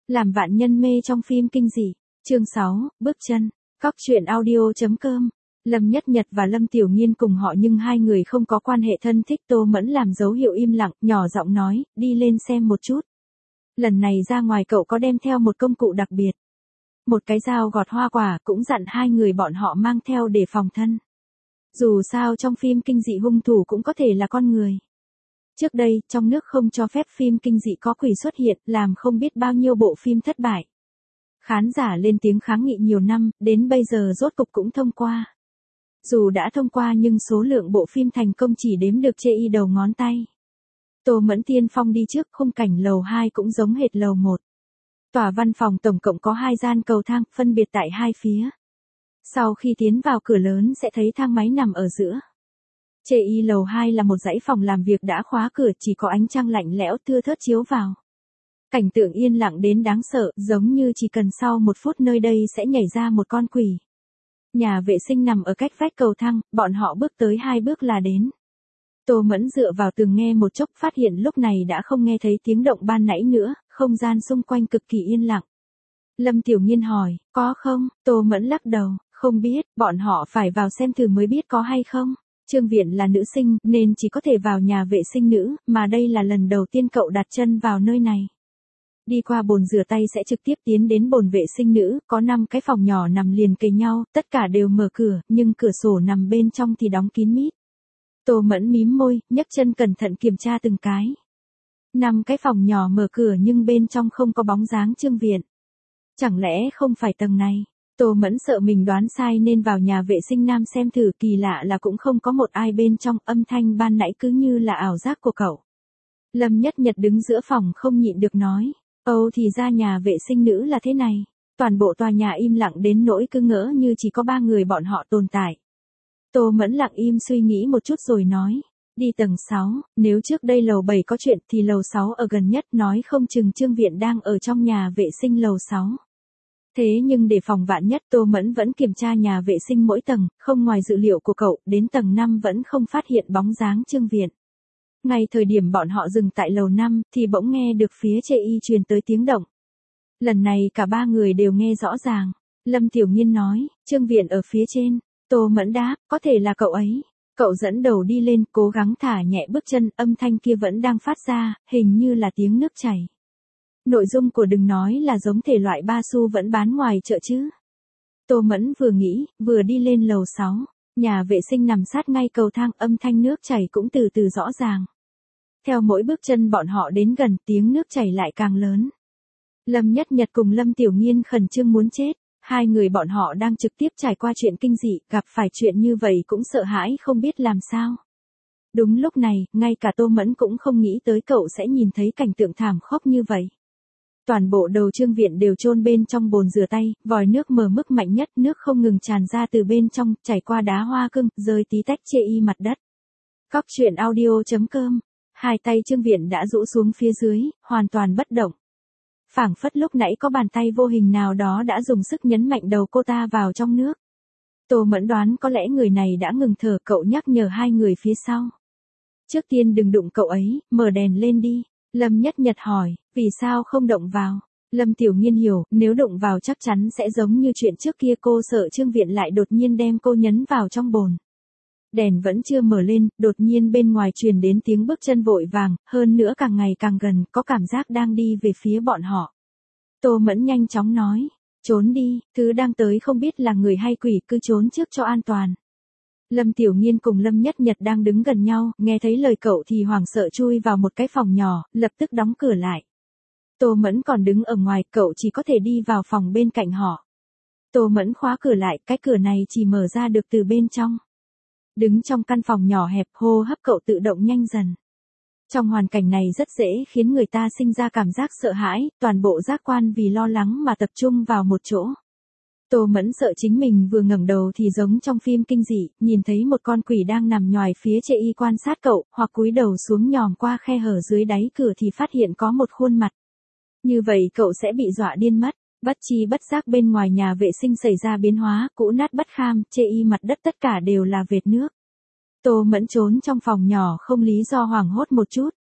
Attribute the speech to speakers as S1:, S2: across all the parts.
S1: Làm vạn nhân mê trong phim kinh dị. Chương 6, bước chân. Cóc truyện audio.com. Lâm Nhất Nhật và Lâm Tiểu Nghiên cùng họ nhưng hai người không có quan hệ thân thích. Tô Mẫn làm dấu hiệu im lặng, nhỏ giọng nói, đi lên xem một chút. Lần này ra ngoài cậu có đem theo một công cụ đặc biệt. Một cái dao gọt hoa quả, cũng dặn hai người bọn họ mang theo để phòng thân. Dù sao trong phim kinh dị hung thủ cũng có thể là con người. Trước đây, trong nước không cho phép phim kinh dị có quỷ xuất hiện, làm không biết bao nhiêu bộ phim thất bại. Khán giả lên tiếng kháng nghị nhiều năm, đến bây giờ rốt cục cũng thông qua. Dù đã thông qua nhưng số lượng bộ phim thành công chỉ đếm được chê y đầu ngón tay. Tô Mẫn tiên phong đi trước, khung cảnh lầu 2 cũng giống hệt lầu 1. Tòa văn phòng tổng cộng có 2 gian cầu thang, phân biệt tại hai phía. Sau khi tiến vào cửa lớn sẽ thấy thang máy nằm ở giữa. Chê y lầu 2 là một dãy phòng làm việc đã khóa cửa, chỉ có ánh trăng lạnh lẽo thưa thớt chiếu vào. Cảnh tượng yên lặng đến đáng sợ, giống như chỉ cần sau một phút nơi đây sẽ nhảy ra một con quỷ. Nhà vệ sinh nằm ở cách vách cầu thang, bọn họ bước tới 2 bước là đến. Tô Mẫn dựa vào tường nghe một chốc, phát hiện lúc này đã không nghe thấy tiếng động ban nãy nữa, không gian xung quanh cực kỳ yên lặng. Lâm Tiểu Nghiên hỏi, có không? Tô Mẫn lắc đầu, không biết, bọn họ phải vào xem thử mới biết có hay không. Trương Viện là nữ sinh, nên chỉ có thể vào nhà vệ sinh nữ, mà đây là lần đầu tiên cậu đặt chân vào nơi này. Đi qua bồn rửa tay sẽ trực tiếp tiến đến bồn vệ sinh nữ, có 5 cái phòng nhỏ nằm liền kề nhau, tất cả đều mở cửa, nhưng cửa sổ nằm bên trong thì đóng kín mít. Tô Mẫn mím môi, nhấc chân cẩn thận kiểm tra từng cái. 5 cái phòng nhỏ mở cửa nhưng bên trong không có bóng dáng Trương Viện. Chẳng lẽ không phải tầng này? Tô Mẫn sợ mình đoán sai nên vào nhà vệ sinh nam xem thử, kỳ lạ là cũng không có một ai bên trong, âm thanh ban nãy cứ như là ảo giác của cậu. Lâm Nhất Nhật đứng giữa phòng không nhịn được nói, âu thì ra nhà vệ sinh nữ là thế này. Toàn bộ tòa nhà im lặng đến nỗi cứ ngỡ như chỉ có 3 người bọn họ tồn tại. Tô Mẫn lặng im suy nghĩ một chút rồi nói, đi tầng 6, nếu trước đây lầu 7 có chuyện thì lầu 6 ở gần nhất, nói không chừng Trương Viện đang ở trong nhà vệ sinh lầu 6. Thế nhưng để phòng vạn nhất, Tô Mẫn vẫn kiểm tra nhà vệ sinh mỗi tầng, không ngoài dự liệu của cậu, đến tầng 5 vẫn không phát hiện bóng dáng Trương Viện. Ngay thời điểm bọn họ dừng tại lầu 5, thì bỗng nghe được phía chê y truyền tới tiếng động. Lần này cả 3 người đều nghe rõ ràng. Lâm Tiểu Nghiên nói, Trương Viện ở phía trên. Tô Mẫn đáp, có thể là cậu ấy. Cậu dẫn đầu đi lên, cố gắng thả nhẹ bước chân, âm thanh kia vẫn đang phát ra, hình như là tiếng nước chảy. Nội dung của đừng nói là giống thể loại ba xu vẫn bán ngoài chợ chứ. Tô Mẫn vừa nghĩ, vừa đi lên lầu 6. Nhà vệ sinh nằm sát ngay cầu thang, âm thanh nước chảy cũng từ từ rõ ràng. Theo mỗi bước chân bọn họ đến gần, tiếng nước chảy lại càng lớn. Lâm Nhất Nhật cùng Lâm Tiểu Nghiên khẩn trương muốn chết. Hai người bọn họ đang trực tiếp trải qua chuyện kinh dị, gặp phải chuyện như vậy cũng sợ hãi không biết làm sao. Đúng lúc này, ngay cả Tô Mẫn cũng không nghĩ tới cậu sẽ nhìn thấy cảnh tượng thảm khốc như vậy. Toàn bộ đầu Trương Viện đều chôn bên trong bồn rửa tay, vòi nước mở mức mạnh nhất, nước không ngừng tràn ra từ bên trong, chảy qua đá hoa cưng, rơi tí tách chê y mặt đất. Cóc truyện audio.com. Hai tay Trương Viện đã rũ xuống phía dưới, hoàn toàn bất động. Phảng phất lúc nãy có bàn tay vô hình nào đó đã dùng sức nhấn mạnh đầu cô ta vào trong nước. Tô Mẫn đoán có lẽ người này đã ngừng thở, cậu nhắc nhở hai người phía sau. Trước tiên đừng đụng cậu ấy, mở đèn lên đi. Lâm Nhất Nhật hỏi, vì sao không động vào? Lâm Tiểu Nghiên hiểu, nếu đụng vào chắc chắn sẽ giống như chuyện trước kia, cô sợ Trương Viện lại đột nhiên đem cô nhấn vào trong bồn. Đèn vẫn chưa mở lên, đột nhiên bên ngoài truyền đến tiếng bước chân vội vàng, hơn nữa càng ngày càng gần, có cảm giác đang đi về phía bọn họ. Tô Mẫn nhanh chóng nói, trốn đi, thứ đang tới không biết là người hay quỷ, cứ trốn trước cho an toàn. Lâm Tiểu Nghiên cùng Lâm Nhất Nhật đang đứng gần nhau, nghe thấy lời cậu thì hoảng sợ chui vào một cái phòng nhỏ, lập tức đóng cửa lại. Tô Mẫn còn đứng ở ngoài, cậu chỉ có thể đi vào phòng bên cạnh họ. Tô Mẫn khóa cửa lại, cái cửa này chỉ mở ra được từ bên trong. Đứng trong căn phòng nhỏ hẹp, hô hấp cậu tự động nhanh dần. Trong hoàn cảnh này rất dễ khiến người ta sinh ra cảm giác sợ hãi, toàn bộ giác quan vì lo lắng mà tập trung vào một chỗ. Tô Mẫn sợ chính mình vừa ngẩng đầu thì giống trong phim kinh dị, nhìn thấy một con quỷ đang nằm nhoài phía chê y quan sát cậu, hoặc cúi đầu xuống nhòm qua khe hở dưới đáy cửa thì phát hiện có một khuôn mặt. Như vậy cậu sẽ bị dọa điên mất. Bất chi bất giác bên ngoài nhà vệ sinh xảy ra biến hóa, cũ nát bất kham, chê y mặt đất tất cả đều là vệt nước. Tô Mẫn trốn trong phòng nhỏ không lý do hoảng hốt một chút.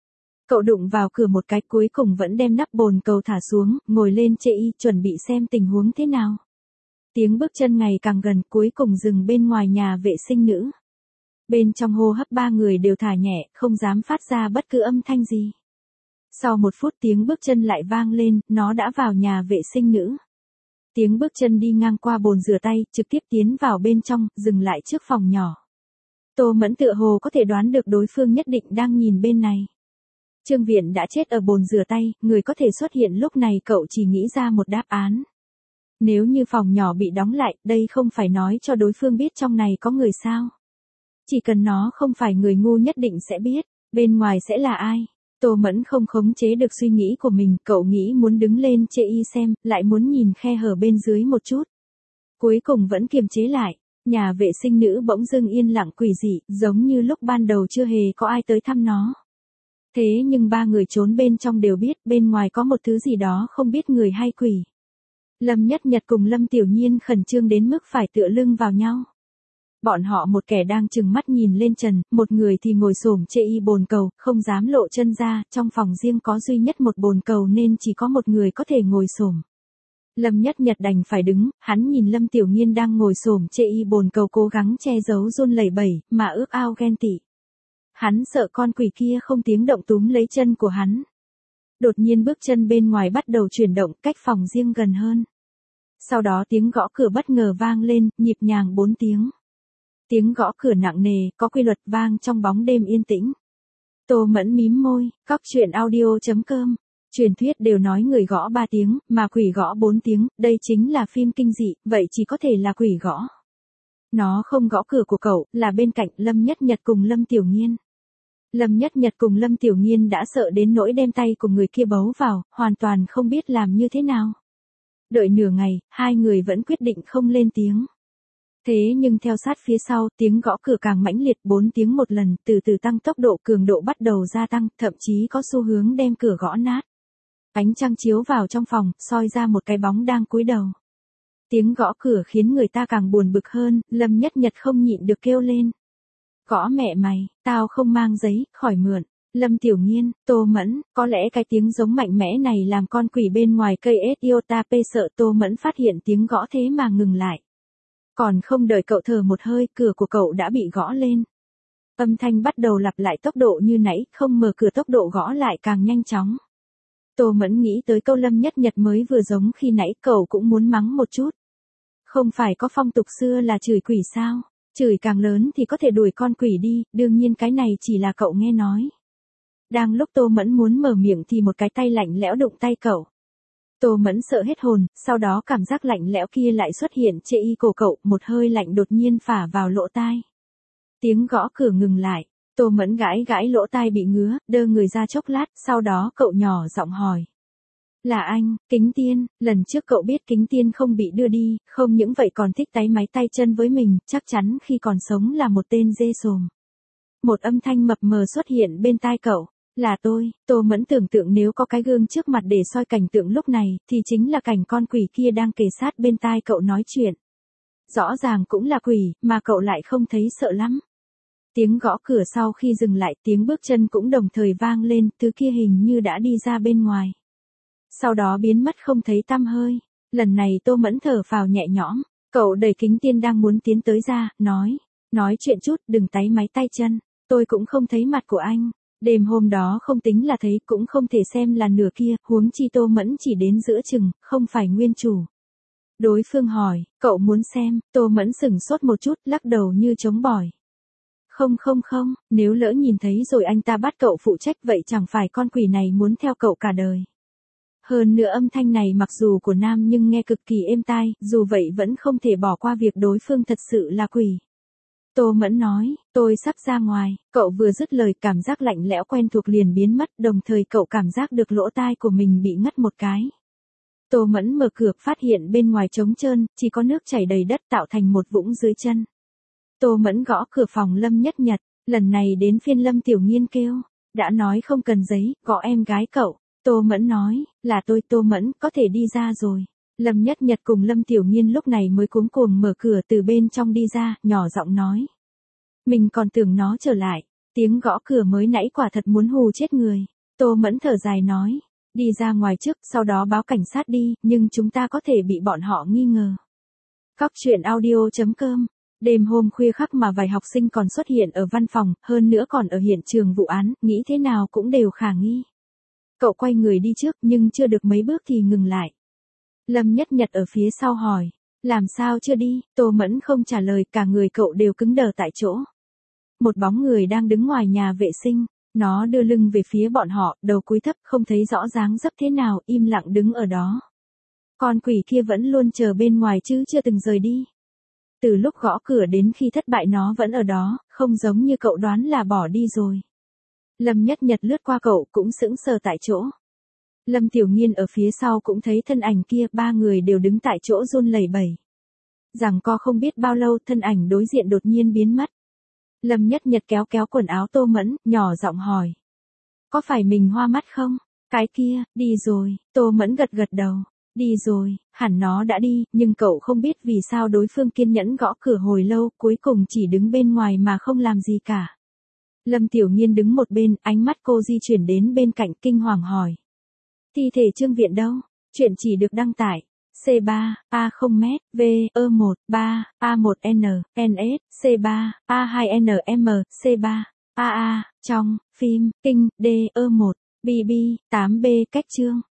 S1: Cậu đụng vào cửa một cái cuối cùng vẫn đem nắp bồn cầu thả xuống, ngồi lên chệ y chuẩn bị xem tình huống thế nào. Tiếng bước chân ngày càng gần cuối cùng dừng bên ngoài nhà vệ sinh nữ. Bên trong hô hấp ba người đều thả nhẹ, không dám phát ra bất cứ âm thanh gì. Sau 1 phút tiếng bước chân lại vang lên, nó đã vào nhà vệ sinh nữ. Tiếng bước chân đi ngang qua bồn rửa tay, trực tiếp tiến vào bên trong, dừng lại trước phòng nhỏ. Tô Mẫn tựa hồ có thể đoán được đối phương nhất định đang nhìn bên này. Trương Viện đã chết ở bồn rửa tay, người có thể xuất hiện lúc này cậu chỉ nghĩ ra một đáp án. Nếu như phòng nhỏ bị đóng lại, đây không phải nói cho đối phương biết trong này có người sao. Chỉ cần nó không phải người ngu nhất định sẽ biết, bên ngoài sẽ là ai. Tô Mẫn không khống chế được suy nghĩ của mình, cậu nghĩ muốn đứng lên chê y xem, lại muốn nhìn khe hở bên dưới một chút. Cuối cùng vẫn kiềm chế lại, nhà vệ sinh nữ bỗng dưng yên lặng quỷ dị, giống như lúc ban đầu chưa hề có ai tới thăm nó. Thế nhưng ba người trốn bên trong đều biết bên ngoài có một thứ gì đó không biết người hay quỷ. Lâm Nhất Nhật cùng Lâm Tiểu Nhiên khẩn trương đến mức phải tựa lưng vào nhau. Bọn họ một kẻ đang trừng mắt nhìn lên trần, một người thì ngồi xổm chê y bồn cầu, không dám lộ chân ra, trong phòng riêng có duy nhất một bồn cầu nên chỉ có một người có thể ngồi xổm. Lâm Nhất Nhật đành phải đứng, hắn nhìn Lâm Tiểu Nhiên đang ngồi xổm chê y bồn cầu cố gắng che giấu run lẩy bẩy, mà ước ao ghen tị. Hắn sợ con quỷ kia không tiếng động túm lấy chân của hắn. Đột nhiên bước chân bên ngoài bắt đầu chuyển động cách phòng riêng gần hơn. Sau đó tiếng gõ cửa bất ngờ vang lên, nhịp nhàng 4 tiếng. Tiếng gõ cửa nặng nề, có quy luật vang trong bóng đêm yên tĩnh. Tô Mẫn mím môi, cóc truyện audio.com. Truyền thuyết đều nói người gõ 3 tiếng, mà quỷ gõ 4 tiếng, đây chính là phim kinh dị, vậy chỉ có thể là quỷ gõ. Nó không gõ cửa của cậu, là bên cạnh Lâm Nhất Nhật cùng Lâm Tiểu Nhiên. Lâm Nhất Nhật cùng Lâm Tiểu Nhiên đã sợ đến nỗi đem tay của người kia bấu vào, hoàn toàn không biết làm như thế nào. Đợi nửa ngày, hai người vẫn quyết định không lên tiếng. Thế nhưng theo sát phía sau, tiếng gõ cửa càng mãnh liệt 4 tiếng một lần, từ từ tăng tốc độ, cường độ bắt đầu gia tăng, thậm chí có xu hướng đem cửa gõ nát. Ánh trăng chiếu vào trong phòng, soi ra một cái bóng đang cúi đầu. Tiếng gõ cửa khiến người ta càng buồn bực hơn, Lâm Nhất Nhật không nhịn được kêu lên. Gõ mẹ mày, tao không mang giấy, khỏi mượn. Lâm Tiểu Nhiên, Tô Mẫn, có lẽ cái tiếng giống mạnh mẽ này làm con quỷ bên ngoài cây iota p sợ. Tô Mẫn phát hiện tiếng gõ thế mà ngừng lại. Còn không đợi cậu thở một hơi, cửa của cậu đã bị gõ lên. Âm thanh bắt đầu lặp lại tốc độ như nãy, không mở cửa tốc độ gõ lại càng nhanh chóng. Tô Mẫn nghĩ tới câu Lâm Nhất Nhật mới vừa giống khi nãy, cậu cũng muốn mắng một chút. Không phải có phong tục xưa là chửi quỷ sao? Chửi càng lớn thì có thể đuổi con quỷ đi, đương nhiên cái này chỉ là cậu nghe nói. Đang lúc Tô Mẫn muốn mở miệng thì một cái tay lạnh lẽo đụng tay cậu. Tô Mẫn sợ hết hồn, sau đó cảm giác lạnh lẽo kia lại xuất hiện chê y cổ cậu, một hơi lạnh đột nhiên phả vào lỗ tai. Tiếng gõ cửa ngừng lại, Tô Mẫn gãi gãi lỗ tai bị ngứa, đơ người ra chốc lát, sau đó cậu nhỏ giọng hỏi. Là anh, Kính Tiên, lần trước cậu biết Kính Tiên không bị đưa đi, không những vậy còn thích táy máy tay chân với mình, chắc chắn khi còn sống là một tên dê sồm. Một âm thanh mập mờ xuất hiện bên tai cậu. Là tôi, Tô Mẫn tưởng tượng nếu có cái gương trước mặt để soi cảnh tượng lúc này, thì chính là cảnh con quỷ kia đang kề sát bên tai cậu nói chuyện. Rõ ràng cũng là quỷ, mà cậu lại không thấy sợ lắm. Tiếng gõ cửa sau khi dừng lại, tiếng bước chân cũng đồng thời vang lên, thứ kia hình như đã đi ra bên ngoài. Sau đó biến mất không thấy tăm hơi. Lần này Tô Mẫn thở phào nhẹ nhõm, cậu đẩy Kính Tiên đang muốn tiến tới ra, nói chuyện chút, đừng táy máy tay chân, tôi cũng không thấy mặt của anh. Đêm hôm đó không tính là thấy, cũng không thể xem là nửa kia, huống chi Tô Mẫn chỉ đến giữa chừng, không phải nguyên chủ. Đối phương hỏi, cậu muốn xem, Tô Mẫn sửng sốt một chút, lắc đầu như chống bỏi. Không, nếu lỡ nhìn thấy rồi anh ta bắt cậu phụ trách vậy chẳng phải con quỷ này muốn theo cậu cả đời. Hơn nữa âm thanh này mặc dù của nam nhưng nghe cực kỳ êm tai, dù vậy vẫn không thể bỏ qua việc đối phương thật sự là quỷ. Tô Mẫn nói, tôi sắp ra ngoài, cậu vừa dứt lời cảm giác lạnh lẽo quen thuộc liền biến mất, đồng thời cậu cảm giác được lỗ tai của mình bị ngắt một cái. Tô Mẫn mở cửa phát hiện bên ngoài trống trơn, chỉ có nước chảy đầy đất tạo thành một vũng dưới chân. Tô Mẫn gõ cửa phòng Lâm Nhất Nhật, lần này đến phiên Lâm Tiểu Nhiên kêu, đã nói không cần giấy, gõ em gái cậu. Tô Mẫn nói, là tôi, Tô Mẫn, có thể đi ra rồi. Lâm Nhất Nhật cùng Lâm Tiểu Nhiên lúc này mới cuống cuồng mở cửa từ bên trong đi ra, nhỏ giọng nói. Mình còn tưởng nó trở lại, tiếng gõ cửa mới nãy quả thật muốn hù chết người. Tô Mẫn thở dài nói. Đi ra ngoài trước, sau đó báo cảnh sát đi, nhưng chúng ta có thể bị bọn họ nghi ngờ. Cóc truyện audio.com. Đêm hôm khuya khắc mà vài học sinh còn xuất hiện ở văn phòng, hơn nữa còn ở hiện trường vụ án, nghĩ thế nào cũng đều khả nghi. Cậu quay người đi trước nhưng chưa được mấy bước thì ngừng lại. Lâm Nhất Nhật ở phía sau hỏi. Làm sao chưa đi? Tô Mẫn không trả lời, cả người cậu đều cứng đờ tại chỗ. Một bóng người đang đứng ngoài nhà vệ sinh. Nó đưa lưng về phía bọn họ, đầu cúi thấp không thấy rõ dáng dấp thế nào, im lặng đứng ở đó. Con quỷ kia vẫn luôn chờ bên ngoài chứ chưa từng rời đi. Từ lúc gõ cửa đến khi thất bại nó vẫn ở đó, không giống như cậu đoán là bỏ đi rồi. Lâm Nhất Nhật lướt qua cậu cũng sững sờ tại chỗ. Lâm Tiểu Nghiên ở phía sau cũng thấy thân ảnh kia, ba người đều đứng tại chỗ run lẩy bẩy. Giằng co không biết bao lâu, thân ảnh đối diện đột nhiên biến mất. Lâm Nhất Nhật kéo kéo quần áo Tô Mẫn, nhỏ giọng hỏi. Có phải mình hoa mắt không? Cái kia, đi rồi, Tô Mẫn gật gật đầu. Đi rồi, hẳn nó đã đi, nhưng cậu không biết vì sao đối phương kiên nhẫn gõ cửa hồi lâu, cuối cùng chỉ đứng bên ngoài mà không làm gì cả. Lâm Tiểu Nghiên đứng một bên, ánh mắt cô di chuyển đến bên cạnh kinh hoàng hỏi. Thi thể Trương Viện đâu? Chuyện chỉ được đăng tải. C3, A0M, V, E1, 3, A1N, NS, C3, A2NM, C3, AA, trong, phim, kinh, D, E1, BB, 8B, cách chương.